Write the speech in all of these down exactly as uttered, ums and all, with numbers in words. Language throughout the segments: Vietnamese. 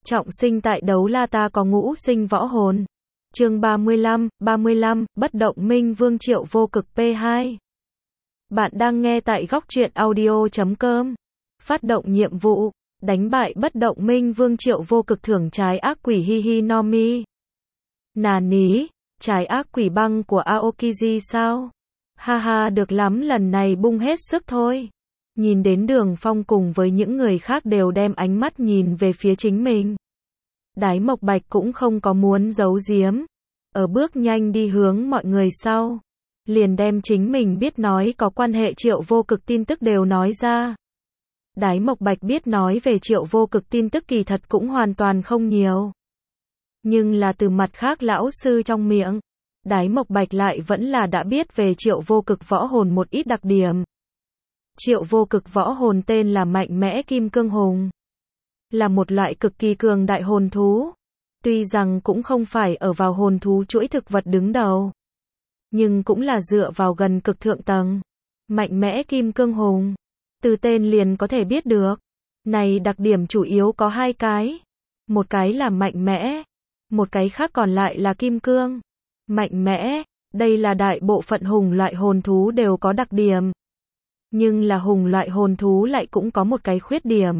Trọng sinh tại Đấu La ta có ngũ sinh võ hồn. Chương ba mươi lăm, ba mươi lăm, Bất động minh vương Triệu Vô Cực P hai. Bạn đang nghe tại góc truyện audio chấm com. Phát động nhiệm vụ, đánh bại bất động minh vương Triệu Vô Cực, thưởng trái ác quỷ Hihinomi. Nà ní, trái ác quỷ băng của Aokiji sao? Ha ha, được lắm, lần này bung hết sức thôi. Nhìn đến Đường Phong cùng với những người khác đều đem ánh mắt nhìn về phía chính mình. Đái Mộc Bạch cũng không có muốn giấu giếm, ở bước nhanh đi hướng mọi người sau, liền đem chính mình biết nói có quan hệ Triệu Vô Cực tin tức đều nói ra. Đái Mộc Bạch biết nói về Triệu Vô Cực tin tức kỳ thật cũng hoàn toàn không nhiều, nhưng là từ mặt khác lão sư trong miệng, Đái Mộc Bạch lại vẫn là đã biết về Triệu Vô Cực võ hồn một ít đặc điểm. Triệu Vô Cực võ hồn tên là Mạnh Mẽ Kim Cương Hùng, là một loại cực kỳ cường đại hồn thú. Tuy rằng cũng không phải ở vào hồn thú chuỗi thực vật đứng đầu, nhưng cũng là dựa vào gần cực thượng tầng. Mạnh Mẽ Kim Cương Hùng, từ tên liền có thể biết được, này đặc điểm chủ yếu có hai cái. Một cái là mạnh mẽ, một cái khác còn lại là kim cương. Mạnh mẽ, đây là đại bộ phận hùng loại hồn thú đều có đặc điểm. Nhưng là hùng loại hồn thú lại cũng có một cái khuyết điểm.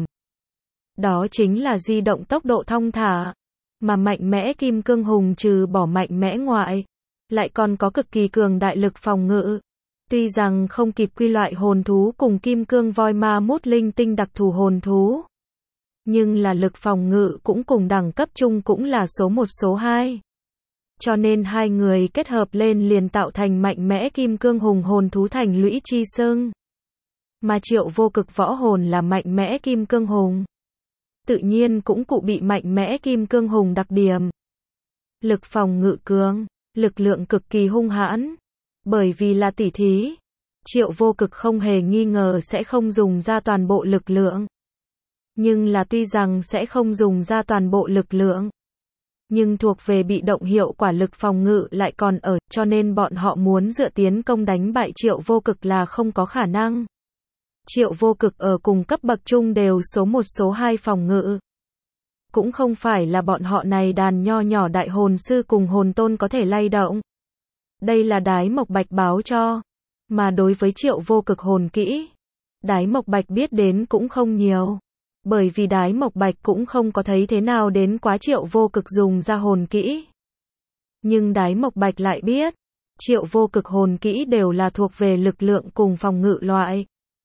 Đó chính là di động tốc độ thong thả. Mà mạnh mẽ kim cương hùng trừ bỏ mạnh mẽ ngoại, lại còn có cực kỳ cường đại lực phòng ngự. Tuy rằng không kịp quy loại hồn thú cùng kim cương voi ma mút linh tinh đặc thù hồn thú, nhưng là lực phòng ngự cũng cùng đẳng cấp chung cũng là số một số hai. Cho nên hai người kết hợp lên liền tạo thành mạnh mẽ kim cương hùng hồn thú thành lũy chi xưng. Mà Triệu Vô Cực võ hồn là mạnh mẽ kim cương hùng, tự nhiên cũng cụ bị mạnh mẽ kim cương hùng đặc điểm. Lực phòng ngự cường, lực lượng cực kỳ hung hãn. Bởi vì là tỉ thí, Triệu Vô Cực không hề nghi ngờ sẽ không dùng ra toàn bộ lực lượng. Nhưng là tuy rằng sẽ không dùng ra toàn bộ lực lượng, nhưng thuộc về bị động hiệu quả lực phòng ngự lại còn ở, cho nên bọn họ muốn dựa tiến công đánh bại Triệu Vô Cực là không có khả năng. Triệu Vô Cực ở cùng cấp bậc chung đều số một số hai phòng ngự. Cũng không phải là bọn họ này đàn nho nhỏ đại hồn sư cùng hồn tôn có thể lay động. Đây là Đái Mộc Bạch báo cho. Mà đối với Triệu Vô Cực hồn kỹ, Đái Mộc Bạch biết đến cũng không nhiều. Bởi vì Đái Mộc Bạch cũng không có thấy thế nào đến quá Triệu Vô Cực dùng ra hồn kỹ. Nhưng Đái Mộc Bạch lại biết, Triệu Vô Cực hồn kỹ đều là thuộc về lực lượng cùng phòng ngự loại.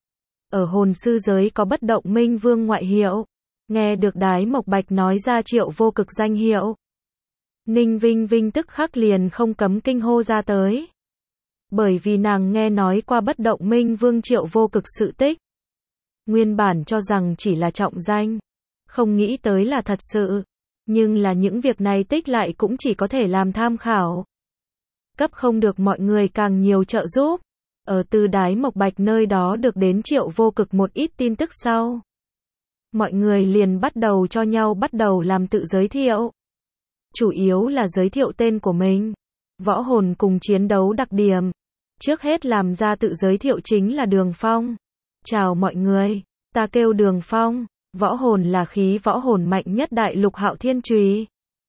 Ở hồn sư giới có bất động minh vương ngoại hiệu. Nghe được Đái Mộc Bạch nói ra Triệu Vô Cực danh hiệu, Ninh Vinh Vinh tức khắc liền không cấm kinh hô ra tới. Bởi vì nàng nghe nói qua bất động minh vương Triệu Vô Cực sự tích. Nguyên bản cho rằng chỉ là trọng danh, không nghĩ tới là thật sự. Nhưng là những việc này tích lại cũng chỉ có thể làm tham khảo. Cấp không được mọi người càng nhiều trợ giúp. Ở từ Đái Mộc Bạch nơi đó được đến Triệu Vô Cực một ít tin tức sau, mọi người liền bắt đầu cho nhau bắt đầu làm tự giới thiệu. Chủ yếu là giới thiệu tên của mình, võ hồn cùng chiến đấu đặc điểm. Trước hết làm ra tự giới thiệu chính là Đường Phong. Chào mọi người, ta kêu Đường Phong, võ hồn là khí võ hồn mạnh nhất đại lục Hạo Thiên Chùy.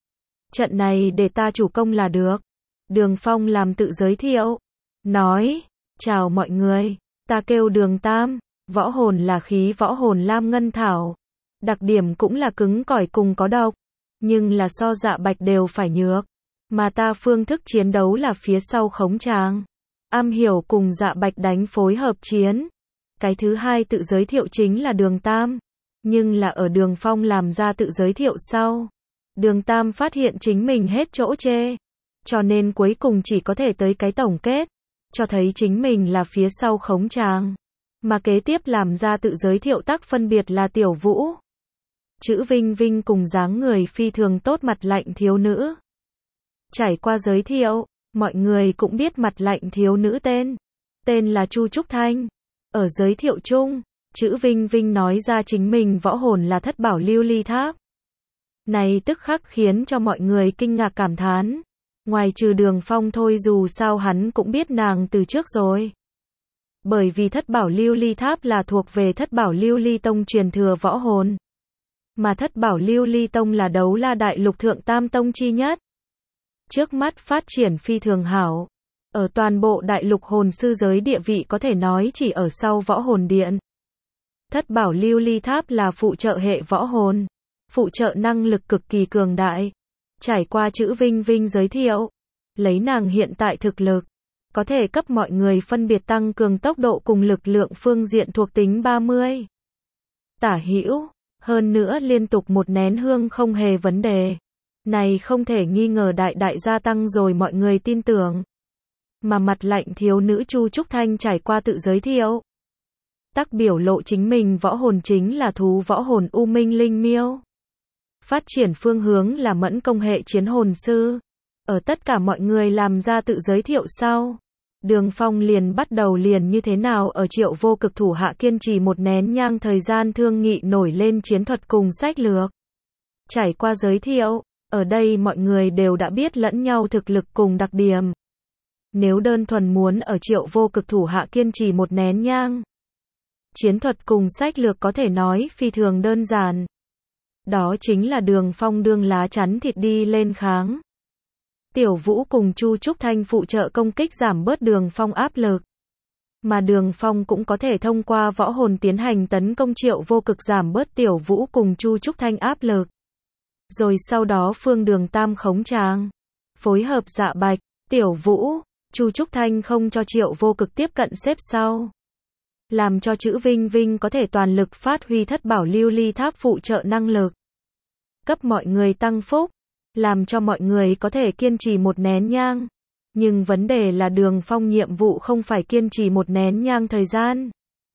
Trận này để ta chủ công là được. Đường Phong làm tự giới thiệu, nói, chào mọi người, ta kêu Đường Tam, võ hồn là khí võ hồn lam ngân thảo. Đặc điểm cũng là cứng cỏi cùng có độc, nhưng là so Dạ Bạch đều phải nhược. Mà ta phương thức chiến đấu là phía sau khống tràng, am hiểu cùng Dạ Bạch đánh phối hợp chiến. Cái thứ hai tự giới thiệu chính là Đường Tam, nhưng là ở Đường Phong làm ra tự giới thiệu sau, Đường Tam phát hiện chính mình hết chỗ chê, cho nên cuối cùng chỉ có thể tới cái tổng kết, cho thấy chính mình là phía sau khống tràng. Mà kế tiếp làm ra tự giới thiệu tác phân biệt là Tiểu Vũ, chữ Vinh Vinh cùng dáng người phi thường tốt mặt lạnh thiếu nữ. Trải qua giới thiệu, mọi người cũng biết mặt lạnh thiếu nữ tên. Tên là Chu Trúc Thanh. Ở giới thiệu chung, chữ Vinh Vinh nói ra chính mình võ hồn là Thất Bảo Lưu Ly Tháp. Này tức khắc khiến cho mọi người kinh ngạc cảm thán. Ngoài trừ Đường Phong thôi, dù sao hắn cũng biết nàng từ trước rồi. Bởi vì Thất Bảo Lưu Ly Tháp là thuộc về Thất Bảo Lưu Ly Tông truyền thừa võ hồn. Mà thất bảo lưu ly tông là đấu la đại lục thượng tam tông chi nhất. Trước mắt phát triển phi thường hảo. Ở toàn bộ đại lục hồn sư giới địa vị có thể nói chỉ ở sau võ hồn điện. Thất bảo lưu ly tháp là phụ trợ hệ võ hồn. Phụ trợ năng lực cực kỳ cường đại. Trải qua chữ Vinh Vinh giới thiệu. Lấy nàng hiện tại thực lực. Có thể cấp mọi người phân biệt tăng cường tốc độ cùng lực lượng phương diện thuộc tính ba mươi. Tả hữu. Hơn nữa liên tục một nén hương không hề vấn đề. Này không thể nghi ngờ đại đại gia tăng rồi mọi người tin tưởng. Mà mặt lạnh thiếu nữ Chu Trúc Thanh trải qua tự giới thiệu. Tắc biểu lộ chính mình võ hồn chính là thú võ hồn U Minh Linh Miêu. Phát triển phương hướng là mẫn công hệ chiến hồn sư. Ở tất cả mọi người làm ra tự giới thiệu sau. Đường Phong liền bắt đầu liền như thế nào ở Triệu Vô Cực thủ hạ kiên trì một nén nhang thời gian thương nghị nổi lên chiến thuật cùng sách lược. Trải qua giới thiệu, ở đây mọi người đều đã biết lẫn nhau thực lực cùng đặc điểm. Nếu đơn thuần muốn ở Triệu Vô Cực thủ hạ kiên trì một nén nhang, chiến thuật cùng sách lược có thể nói phi thường đơn giản. Đó chính là Đường Phong đương lá chắn thịt đi lên kháng. Tiểu Vũ cùng Chu Trúc Thanh phụ trợ công kích giảm bớt Đường Phong áp lực. Mà Đường Phong cũng có thể thông qua võ hồn tiến hành tấn công Triệu Vô Cực giảm bớt Tiểu Vũ cùng Chu Trúc Thanh áp lực. Rồi sau đó phương Đường Tam khống tràng. Phối hợp Dạ Bạch, Tiểu Vũ, Chu Trúc Thanh không cho Triệu Vô Cực tiếp cận xếp sau. Làm cho chữ Vinh Vinh có thể toàn lực phát huy thất bảo lưu ly tháp phụ trợ năng lực. Cấp mọi người tăng phúc. Làm cho mọi người có thể kiên trì một nén nhang. Nhưng vấn đề là Đường Phong nhiệm vụ không phải kiên trì một nén nhang thời gian.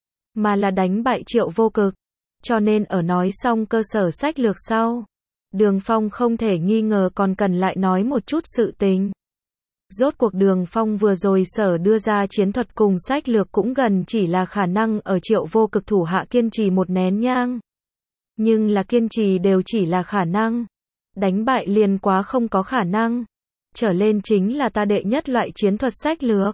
Mà là đánh bại Triệu Vô Cực. Cho nên ở nói xong cơ sở sách lược sau. Đường Phong không thể nghi ngờ còn cần lại nói một chút sự tình. Rốt cuộc Đường Phong vừa rồi sở đưa ra chiến thuật cùng sách lược cũng gần chỉ là khả năng ở Triệu Vô Cực thủ hạ kiên trì một nén nhang. Nhưng là kiên trì đều chỉ là khả năng. Đánh bại liền quá không có khả năng. Trở lên chính là ta đệ nhất loại chiến thuật sách lược.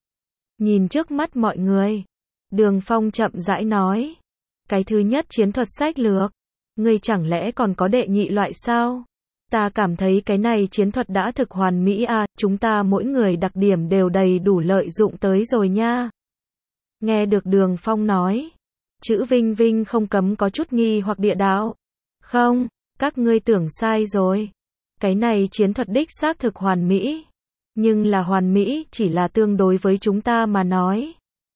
Nhìn trước mắt mọi người. Đường Phong chậm rãi nói. Cái thứ nhất chiến thuật sách lược. Ngươi chẳng lẽ còn có đệ nhị loại sao? Ta cảm thấy cái này chiến thuật đã thực hoàn mỹ à, chúng ta mỗi người đặc điểm đều đầy đủ lợi dụng tới rồi nha. Nghe được Đường Phong nói. Chữ Vinh Vinh không cấm có chút nghi hoặc địa đạo. Không, các ngươi tưởng sai rồi. Cái này chiến thuật đích xác thực hoàn mỹ. Nhưng là hoàn mỹ chỉ là tương đối với chúng ta mà nói.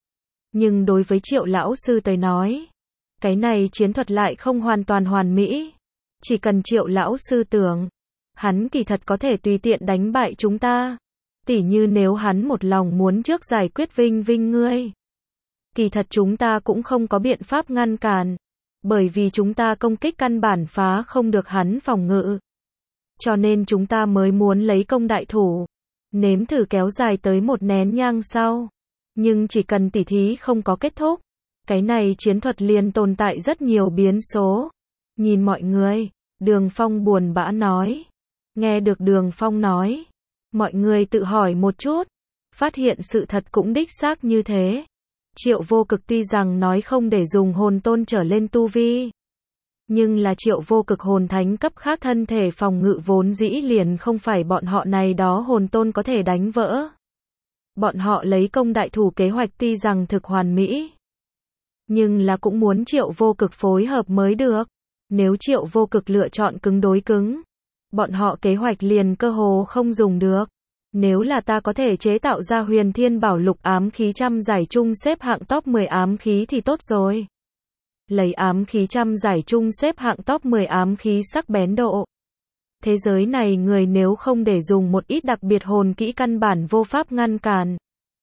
Nhưng đối với Triệu lão sư tới nói. Cái này chiến thuật lại không hoàn toàn hoàn mỹ. Chỉ cần Triệu lão sư tưởng. Hắn kỳ thật có thể tùy tiện đánh bại chúng ta. Tỉ như nếu hắn một lòng muốn trước giải quyết Vinh Vinh ngươi. Kỳ thật chúng ta cũng không có biện pháp ngăn cản. Bởi vì chúng ta công kích căn bản phá không được hắn phòng ngự. Cho nên chúng ta mới muốn lấy công đại thủ. Nếm thử kéo dài tới một nén nhang sau. Nhưng chỉ cần tỉ thí không có kết thúc. Cái này chiến thuật liền tồn tại rất nhiều biến số. Nhìn mọi người. Đường Phong buồn bã nói. Nghe được Đường Phong nói. Mọi người tự hỏi một chút. Phát hiện sự thật cũng đích xác như thế. Triệu Vô Cực tuy rằng nói không để dùng hồn tôn trở lên tu vi. Nhưng là Triệu Vô Cực hồn thánh cấp khác thân thể phòng ngự vốn dĩ liền không phải bọn họ này đó hồn tôn có thể đánh vỡ. Bọn họ lấy công đại thủ kế hoạch tuy rằng thực hoàn mỹ. Nhưng là cũng muốn Triệu Vô Cực phối hợp mới được. Nếu Triệu Vô Cực lựa chọn cứng đối cứng. Bọn họ kế hoạch liền cơ hồ không dùng được. Nếu là ta có thể chế tạo ra huyền thiên bảo lục ám khí trăm giải chung xếp hạng top mười ám khí thì tốt rồi. Lấy ám khí trăm giải chung xếp hạng top mười ám khí sắc bén độ. Thế giới này người nếu không để dùng một ít đặc biệt hồn kỹ căn bản vô pháp ngăn cản.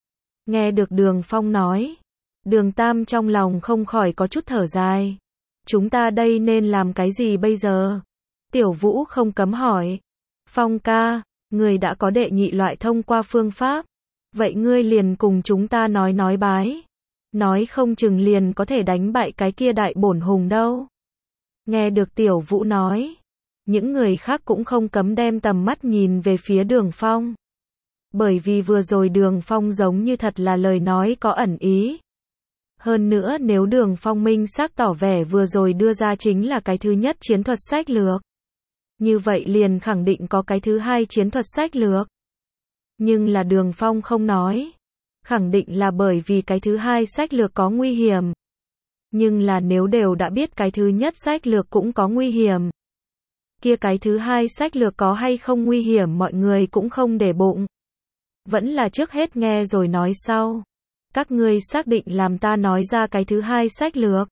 Nghe được Đường Phong nói. Đường Tam trong lòng không khỏi có chút thở dài. Chúng ta đây nên làm cái gì bây giờ? Tiểu Vũ không cấm hỏi. Phong ca. Ngươi đã có đệ nhị loại thông qua phương pháp. Vậy ngươi liền cùng chúng ta nói nói bái. Nói không chừng liền có thể đánh bại cái kia đại bổn hùng đâu. Nghe được Tiểu Vũ nói. Những người khác cũng không cấm đem tầm mắt nhìn về phía Đường Phong. Bởi vì vừa rồi Đường Phong giống như thật là lời nói có ẩn ý. Hơn nữa nếu Đường Phong minh xác tỏ vẻ vừa rồi đưa ra chính là cái thứ nhất chiến thuật sách lược, như vậy liền khẳng định có cái thứ hai chiến thuật sách lược. Nhưng là Đường Phong không nói. Khẳng định là bởi vì cái thứ hai sách lược có nguy hiểm. Nhưng là nếu đều đã biết cái thứ nhất sách lược cũng có nguy hiểm, kia cái thứ hai sách lược có hay không nguy hiểm mọi người cũng không để bụng. Vẫn là trước hết nghe rồi nói sau. Các ngươi xác định làm ta nói ra cái thứ hai sách lược.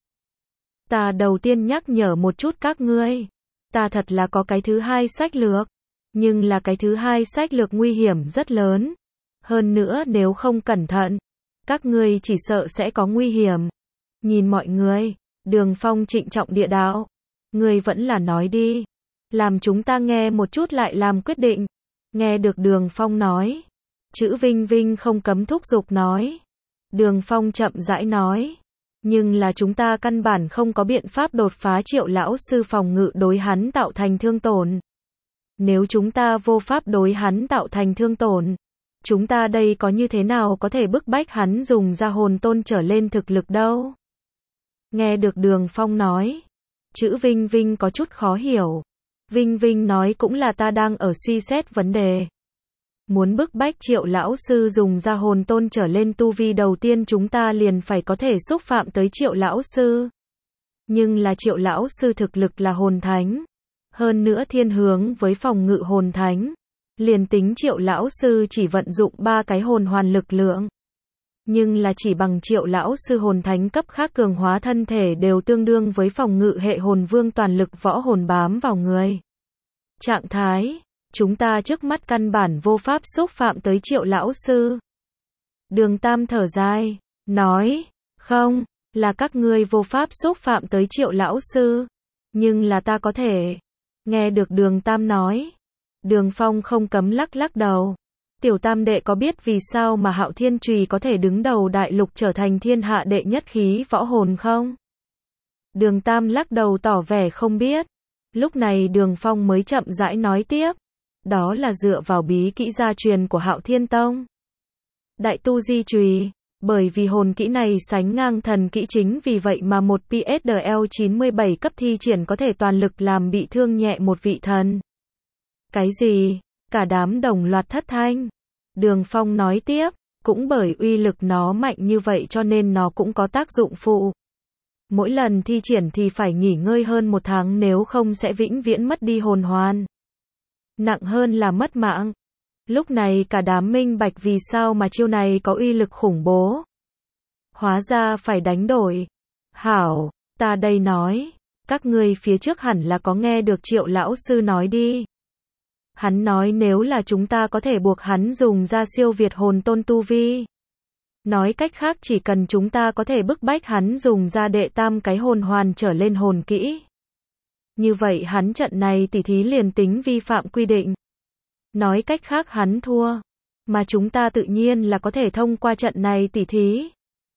Ta đầu tiên nhắc nhở một chút các ngươi. Ta thật là có cái thứ hai sách lược. Nhưng là cái thứ hai sách lược nguy hiểm rất lớn. Hơn nữa nếu không cẩn thận, các ngươi chỉ sợ sẽ có nguy hiểm. Nhìn mọi người, Đường Phong trịnh trọng địa đạo. Ngươi vẫn là nói đi. Làm chúng ta nghe một chút lại làm quyết định. Nghe được Đường Phong nói. Chữ Vinh Vinh không cấm thúc giục nói. Đường Phong chậm rãi nói. Nhưng là chúng ta căn bản không có biện pháp đột phá Triệu lão sư phòng ngự đối hắn tạo thành thương tổn. Nếu chúng ta vô pháp đối hắn tạo thành thương tổn, chúng ta đây có như thế nào có thể bức bách hắn dùng ra hồn tôn trở lên thực lực đâu? Nghe được Đường Phong nói, chữ Vinh Vinh có chút khó hiểu. Vinh Vinh nói cũng là ta đang ở suy xét vấn đề. Muốn bức bách Triệu lão sư dùng ra hồn tôn trở lên tu vi đầu tiên chúng ta liền phải có thể xúc phạm tới Triệu lão sư. Nhưng là Triệu lão sư thực lực là hồn thánh. Hơn nữa thiên hướng với phòng ngự hồn thánh. Liền tính Triệu lão sư chỉ vận dụng ba cái hồn hoàn lực lượng. Nhưng là chỉ bằng Triệu lão sư hồn thánh cấp khác cường hóa thân thể đều tương đương với phòng ngự hệ hồn vương toàn lực võ hồn bám vào người. Trạng thái, chúng ta trước mắt căn bản vô pháp xúc phạm tới Triệu lão sư. Đường Tam thở dài, nói, không, là các ngươi vô pháp xúc phạm tới Triệu lão sư. Nhưng là ta có thể. Nghe được Đường Tam nói. Đường Phong không cấm lắc lắc đầu. Tiểu Tam đệ có biết vì sao mà Hạo Thiên Chùy có thể đứng đầu đại lục trở thành thiên hạ đệ nhất khí võ hồn không? Đường Tam lắc đầu tỏ vẻ không biết. Lúc này Đường Phong mới chậm rãi nói tiếp. Đó là dựa vào bí kỹ gia truyền của Hạo Thiên Tông. Đại tu di chùy. Bởi vì hồn kỹ này sánh ngang thần kỹ chính vì vậy mà một pê ét đê lờ chín mươi bảy cấp thi triển có thể toàn lực làm bị thương nhẹ một vị thần. Cái gì? Cả đám đồng loạt thất thanh. Đường Phong nói tiếp, cũng bởi uy lực nó mạnh như vậy cho nên nó cũng có tác dụng phụ. Mỗi lần thi triển thì phải nghỉ ngơi hơn một tháng nếu không sẽ vĩnh viễn mất đi hồn hoàn. Nặng hơn là mất mạng. Lúc này cả đám minh bạch vì sao mà chiêu này có uy lực khủng bố. Hóa ra phải đánh đổi. Hảo, ta đây nói, các ngươi phía trước hẳn là có nghe được Triệu lão sư nói đi. Hắn nói nếu là chúng ta có thể buộc hắn dùng ra siêu việt hồn tôn tu vi. Nói cách khác chỉ cần chúng ta có thể bức bách hắn dùng ra đệ tam cái hồn hoàn trở lên hồn kỹ. Như vậy hắn trận này tỉ thí liền tính vi phạm quy định. Nói cách khác hắn thua. Mà chúng ta tự nhiên là có thể thông qua trận này tỉ thí.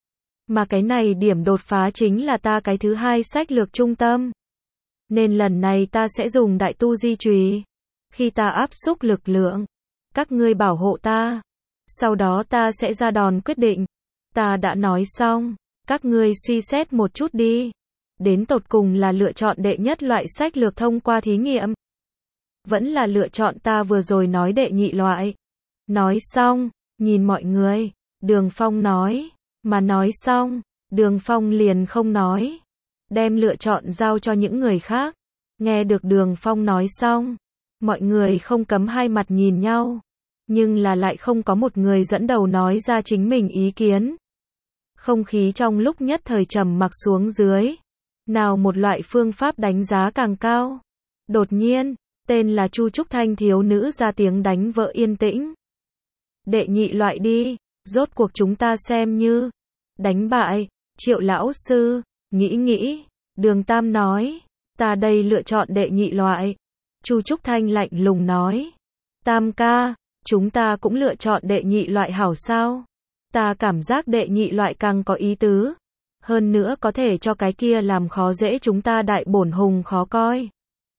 Mà cái này điểm đột phá chính là ta cái thứ hai sách lược trung tâm. Nên lần này ta sẽ dùng đại tu di chùy. Khi ta áp xúc lực lượng, các ngươi bảo hộ ta. Sau đó ta sẽ ra đòn quyết định. Ta đã nói xong, các ngươi suy xét một chút đi. Đến tột cùng là lựa chọn đệ nhất loại sách lược thông qua thí nghiệm. Vẫn là lựa chọn ta vừa rồi nói đệ nhị loại. Nói xong, nhìn mọi người, Đường Phong nói. Mà nói xong, Đường Phong liền không nói. Đem lựa chọn giao cho những người khác. Nghe được Đường Phong nói xong. Mọi người không cấm hai mặt nhìn nhau. Nhưng là lại không có một người dẫn đầu nói ra chính mình ý kiến. Không khí trong lúc nhất thời trầm mặc xuống dưới. Nào một loại phương pháp đánh giá càng cao. Đột nhiên, tên là Chu Trúc Thanh thiếu nữ ra tiếng đánh vỡ yên tĩnh. Đệ nhị loại đi, rốt cuộc chúng ta xem như đánh bại Triệu lão sư. Nghĩ nghĩ, Đường Tam nói, ta đây lựa chọn đệ nhị loại. Chu Trúc Thanh lạnh lùng nói, Tam ca, chúng ta cũng lựa chọn đệ nhị loại hảo sao? Ta cảm giác đệ nhị loại càng có ý tứ. Hơn nữa có thể cho cái kia làm khó dễ chúng ta đại bổn hùng khó coi.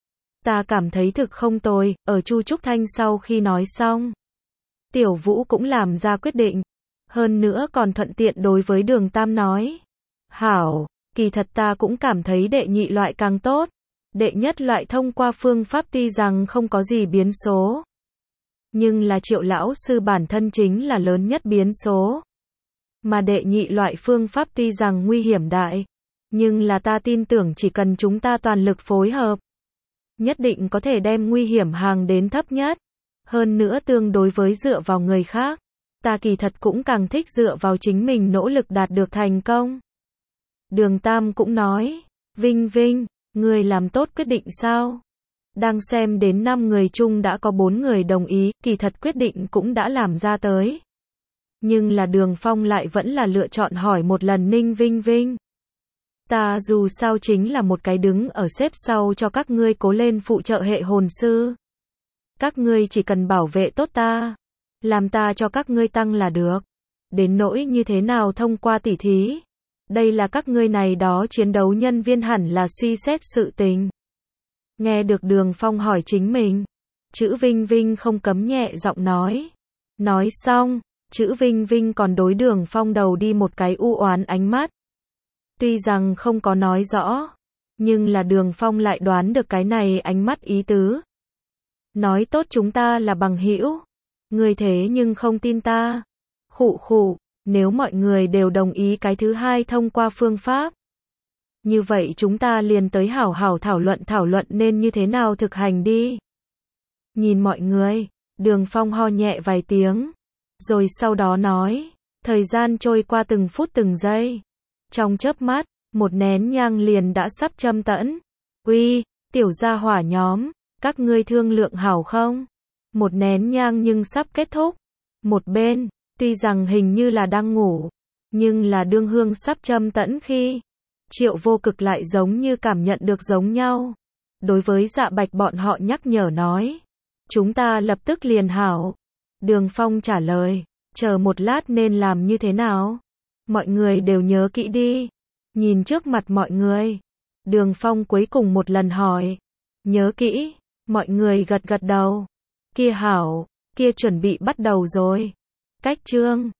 Ta cảm thấy thực không tồi. Ở Chu Trúc Thanh sau khi nói xong, Tiểu Vũ cũng làm ra quyết định. Hơn nữa còn thuận tiện đối với Đường Tam nói. Hảo, kỳ thật ta cũng cảm thấy đệ nhị loại càng tốt. Đệ nhất loại thông qua phương pháp tuy rằng không có gì biến số. Nhưng là Triệu lão sư bản thân chính là lớn nhất biến số. Mà đệ nhị loại phương pháp tuy rằng nguy hiểm đại. Nhưng là ta tin tưởng chỉ cần chúng ta toàn lực phối hợp. Nhất định có thể đem nguy hiểm hàng đến thấp nhất. Hơn nữa tương đối với dựa vào người khác. Ta kỳ thật cũng càng thích dựa vào chính mình nỗ lực đạt được thành công. Đường Tam cũng nói. Vinh Vinh, người làm tốt quyết định sao? Đang xem đến năm người chung đã có bốn người đồng ý, kỳ thật quyết định cũng đã làm ra tới. Nhưng là Đường Phong lại vẫn là lựa chọn hỏi một lần Ninh Vinh Vinh. Ta dù sao chính là một cái đứng ở xếp sau cho các ngươi cố lên phụ trợ hệ hồn sư. Các ngươi chỉ cần bảo vệ tốt ta. Làm ta cho các ngươi tăng là được. Đến nỗi như thế nào thông qua tỉ thí. Đây là các ngươi này đó chiến đấu nhân viên hẳn là suy xét sự tình. Nghe được Đường Phong hỏi chính mình. Chữ Vinh Vinh không cấm nhẹ giọng nói. Nói xong, chữ Vinh Vinh còn đối Đường Phong đầu đi một cái u oán ánh mắt. Tuy rằng không có nói rõ, nhưng là Đường Phong lại đoán được cái này ánh mắt ý tứ. Nói tốt chúng ta là bằng hữu, người thế nhưng không tin ta. Khụ khụ, nếu mọi người đều đồng ý cái thứ hai thông qua phương pháp. Như vậy chúng ta liền tới hảo hảo thảo luận thảo luận nên như thế nào thực hành đi. Nhìn mọi người, Đường Phong ho nhẹ vài tiếng, rồi sau đó nói, thời gian trôi qua từng phút từng giây. Trong chớp mắt, một nén nhang liền đã sắp châm tẫn. Uy, tiểu gia hỏa nhóm, các ngươi thương lượng hảo không? Một nén nhang nhưng sắp kết thúc. Một bên, tuy rằng hình như là đang ngủ, nhưng là đương hương sắp châm tẫn khi, Triệu Vô Cực lại giống như cảm nhận được giống nhau. Đối với Dạ Bạch bọn họ nhắc nhở nói, chúng ta lập tức liền hảo. Đường Phong trả lời, chờ một lát nên làm như thế nào? Mọi người đều nhớ kỹ đi. Nhìn trước mặt mọi người, Đường Phong cuối cùng một lần hỏi. Nhớ kỹ, mọi người gật gật đầu. Kia hảo, kia chuẩn bị bắt đầu rồi. Cách chương